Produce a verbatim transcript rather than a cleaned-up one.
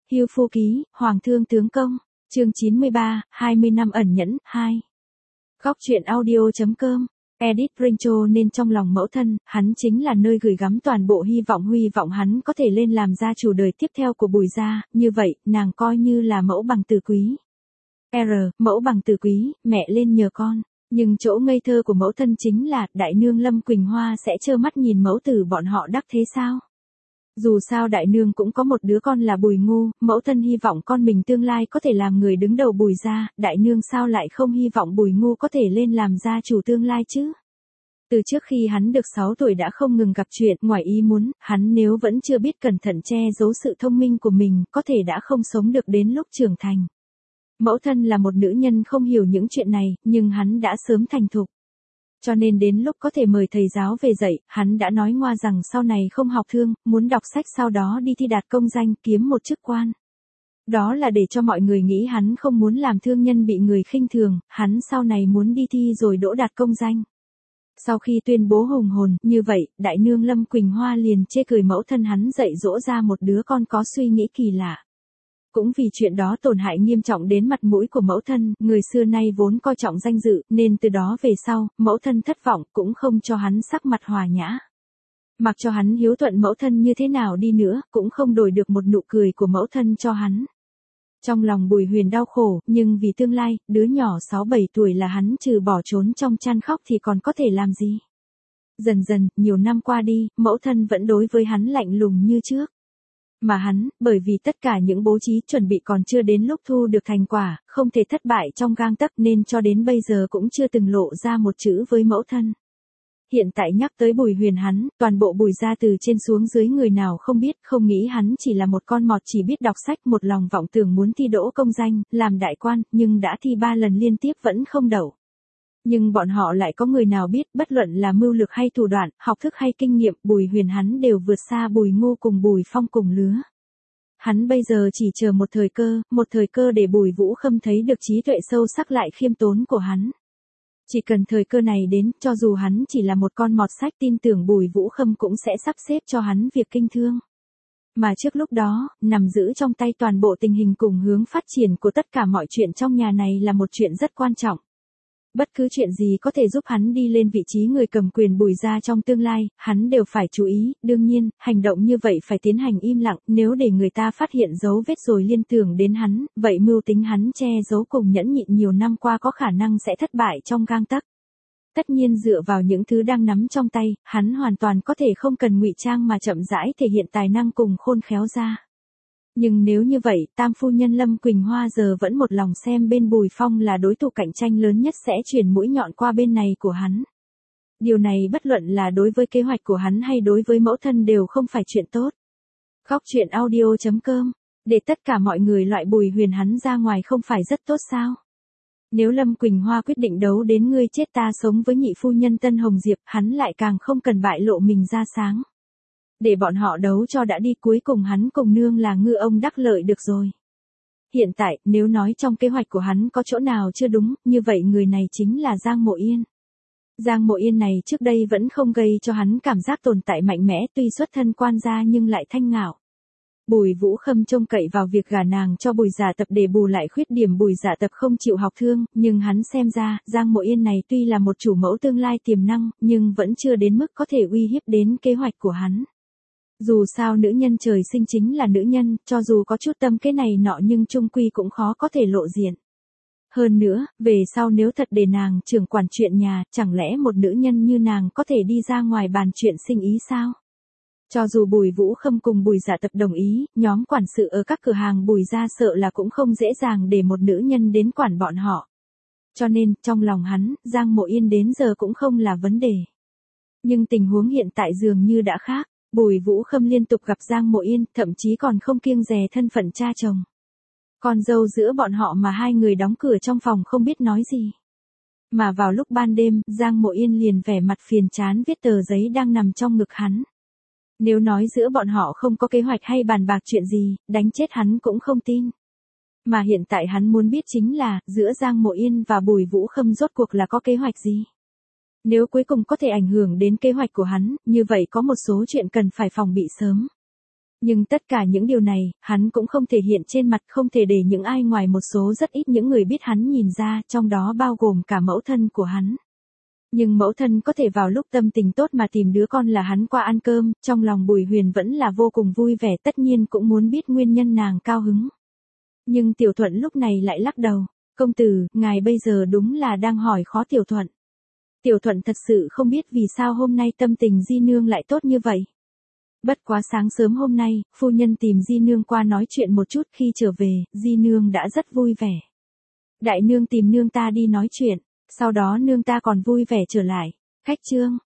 Hưu Phu Ký, Hoàng Thương Tướng Công, chương chín mươi ba, hai mươi năm ẩn nhẫn, hai. Góc truyện audio.com, Edit Brincho nên trong lòng mẫu thân, hắn chính là nơi gửi gắm toàn bộ hy vọng huy vọng hắn có thể lên làm gia chủ đời tiếp theo của Bùi gia, như vậy, nàng coi như là mẫu bằng tử quý. R, mẫu bằng tử quý, mẹ lên nhờ con. Nhưng chỗ ngây thơ của mẫu thân chính là, đại nương Lâm Quỳnh Hoa sẽ trơ mắt nhìn mẫu tử bọn họ đắc thế sao? Dù sao đại nương cũng có một đứa con là Bùi Ngu, mẫu thân hy vọng con mình tương lai có thể làm người đứng đầu Bùi gia, đại nương sao lại không hy vọng Bùi Ngu có thể lên làm gia chủ tương lai chứ? Từ trước khi hắn được sáu tuổi đã không ngừng gặp chuyện ngoài ý muốn, hắn nếu vẫn chưa biết cẩn thận che giấu sự thông minh của mình, có thể đã không sống được đến lúc trưởng thành. Mẫu thân là một nữ nhân không hiểu những chuyện này, nhưng hắn đã sớm thành thục. Cho nên đến lúc có thể mời thầy giáo về dạy, hắn đã nói ngoa rằng sau này không học thương, muốn đọc sách sau đó đi thi đạt công danh, kiếm một chức quan. Đó là để cho mọi người nghĩ hắn không muốn làm thương nhân bị người khinh thường, hắn sau này muốn đi thi rồi đỗ đạt công danh. Sau khi tuyên bố hùng hồn, như vậy, đại nương Lâm Quỳnh Hoa liền chê cười mẫu thân hắn dạy dỗ ra một đứa con có suy nghĩ kỳ lạ. Cũng vì chuyện đó tổn hại nghiêm trọng đến mặt mũi của mẫu thân, người xưa nay vốn coi trọng danh dự, nên từ đó về sau, mẫu thân thất vọng, cũng không cho hắn sắc mặt hòa nhã. Mặc cho hắn hiếu thuận mẫu thân như thế nào đi nữa, cũng không đổi được một nụ cười của mẫu thân cho hắn. Trong lòng Bùi Huyền đau khổ, nhưng vì tương lai, đứa nhỏ sáu bảy tuổi là hắn trừ bỏ trốn trong chăn khóc thì còn có thể làm gì. Dần dần, nhiều năm qua đi, mẫu thân vẫn đối với hắn lạnh lùng như trước. Mà hắn, bởi vì tất cả những bố trí chuẩn bị còn chưa đến lúc thu được thành quả, không thể thất bại trong gang tấc nên cho đến bây giờ cũng chưa từng lộ ra một chữ với mẫu thân. Hiện tại nhắc tới Bùi Huyền hắn, toàn bộ Bùi gia từ trên xuống dưới người nào không biết, không nghĩ hắn chỉ là một con mọt chỉ biết đọc sách, một lòng vọng tưởng muốn thi đỗ công danh, làm đại quan, nhưng đã thi ba lần liên tiếp vẫn không đậu. Nhưng bọn họ lại có người nào biết, bất luận là mưu lược hay thủ đoạn, học thức hay kinh nghiệm, Bùi Huyền hắn đều vượt xa Bùi Ngu cùng Bùi Phong cùng lứa. Hắn bây giờ chỉ chờ một thời cơ, một thời cơ để Bùi Vũ Khâm thấy được trí tuệ sâu sắc lại khiêm tốn của hắn. Chỉ cần thời cơ này đến, cho dù hắn chỉ là một con mọt sách, tin tưởng Bùi Vũ Khâm cũng sẽ sắp xếp cho hắn việc kinh thương. Mà trước lúc đó, nằm giữ trong tay toàn bộ tình hình cùng hướng phát triển của tất cả mọi chuyện trong nhà này là một chuyện rất quan trọng. Bất cứ chuyện gì có thể giúp hắn đi lên vị trí người cầm quyền Bùi gia trong tương lai, hắn đều phải chú ý, đương nhiên, hành động như vậy phải tiến hành im lặng, nếu để người ta phát hiện dấu vết rồi liên tưởng đến hắn, vậy mưu tính hắn che giấu cùng nhẫn nhịn nhiều năm qua có khả năng sẽ thất bại trong gang tấc. Tất nhiên dựa vào những thứ đang nắm trong tay, hắn hoàn toàn có thể không cần ngụy trang mà chậm rãi thể hiện tài năng cùng khôn khéo ra. Nhưng nếu như vậy, tam phu nhân Lâm Quỳnh Hoa giờ vẫn một lòng xem bên Bùi Phong là đối thủ cạnh tranh lớn nhất sẽ chuyển mũi nhọn qua bên này của hắn. Điều này bất luận là đối với kế hoạch của hắn hay đối với mẫu thân đều không phải chuyện tốt. Góc truyện audio.com, để tất cả mọi người loại Bùi Huyền hắn ra ngoài không phải rất tốt sao? Nếu Lâm Quỳnh Hoa quyết định đấu đến ngươi chết ta sống với nhị phu nhân Tân Hồng Diệp, hắn lại càng không cần bại lộ mình ra sáng. Để bọn họ đấu cho đã đi, cuối cùng hắn cùng nương là ngư ông đắc lợi được rồi. Hiện tại, nếu nói trong kế hoạch của hắn có chỗ nào chưa đúng, như vậy người này chính là Giang Mộ Yên. Giang Mộ Yên này trước đây vẫn không gây cho hắn cảm giác tồn tại mạnh mẽ, tuy xuất thân quan gia nhưng lại thanh ngạo. Bùi Vũ Khâm trông cậy vào việc gả nàng cho Bùi Giả Tập để bù lại khuyết điểm Bùi Giả Tập không chịu học thương, nhưng hắn xem ra, Giang Mộ Yên này tuy là một chủ mẫu tương lai tiềm năng, nhưng vẫn chưa đến mức có thể uy hiếp đến kế hoạch của hắn. Dù sao nữ nhân trời sinh chính là nữ nhân, cho dù có chút tâm kế này nọ nhưng chung quy cũng khó có thể lộ diện. Hơn nữa, về sau nếu thật để nàng trưởng quản chuyện nhà, chẳng lẽ một nữ nhân như nàng có thể đi ra ngoài bàn chuyện sinh ý sao? Cho dù Bùi Vũ Khâm cùng Bùi Giả Tập đồng ý, nhóm quản sự ở các cửa hàng Bùi gia sợ là cũng không dễ dàng để một nữ nhân đến quản bọn họ. Cho nên, trong lòng hắn, Giang Mộ Yên đến giờ cũng không là vấn đề. Nhưng tình huống hiện tại dường như đã khác. Bùi Vũ Khâm liên tục gặp Giang Mộ Yên, thậm chí còn không kiêng dè thân phận cha chồng. Con dâu giữa bọn họ mà hai người đóng cửa trong phòng không biết nói gì. Mà vào lúc ban đêm, Giang Mộ Yên liền vẻ mặt phiền chán viết tờ giấy đang nằm trong ngực hắn. Nếu nói giữa bọn họ không có kế hoạch hay bàn bạc chuyện gì, đánh chết hắn cũng không tin. Mà hiện tại hắn muốn biết chính là, giữa Giang Mộ Yên và Bùi Vũ Khâm rốt cuộc là có kế hoạch gì. Nếu cuối cùng có thể ảnh hưởng đến kế hoạch của hắn, như vậy có một số chuyện cần phải phòng bị sớm. Nhưng tất cả những điều này, hắn cũng không thể hiện trên mặt, không thể để những ai ngoài một số rất ít những người biết hắn nhìn ra, trong đó bao gồm cả mẫu thân của hắn. Nhưng mẫu thân có thể vào lúc tâm tình tốt mà tìm đứa con là hắn qua ăn cơm, trong lòng Bùi Huyền vẫn là vô cùng vui vẻ, tất nhiên cũng muốn biết nguyên nhân nàng cao hứng. Nhưng Tiểu Thuận lúc này lại lắc đầu, công tử, ngài bây giờ đúng là đang hỏi khó Tiểu Thuận. Tiểu Thuận thật sự không biết vì sao hôm nay tâm tình Di Nương lại tốt như vậy. Bất quá sáng sớm hôm nay, phu nhân tìm Di Nương qua nói chuyện một chút, khi trở về, Di Nương đã rất vui vẻ. Đại nương tìm nương ta đi nói chuyện, sau đó nương ta còn vui vẻ trở lại. Khách trương,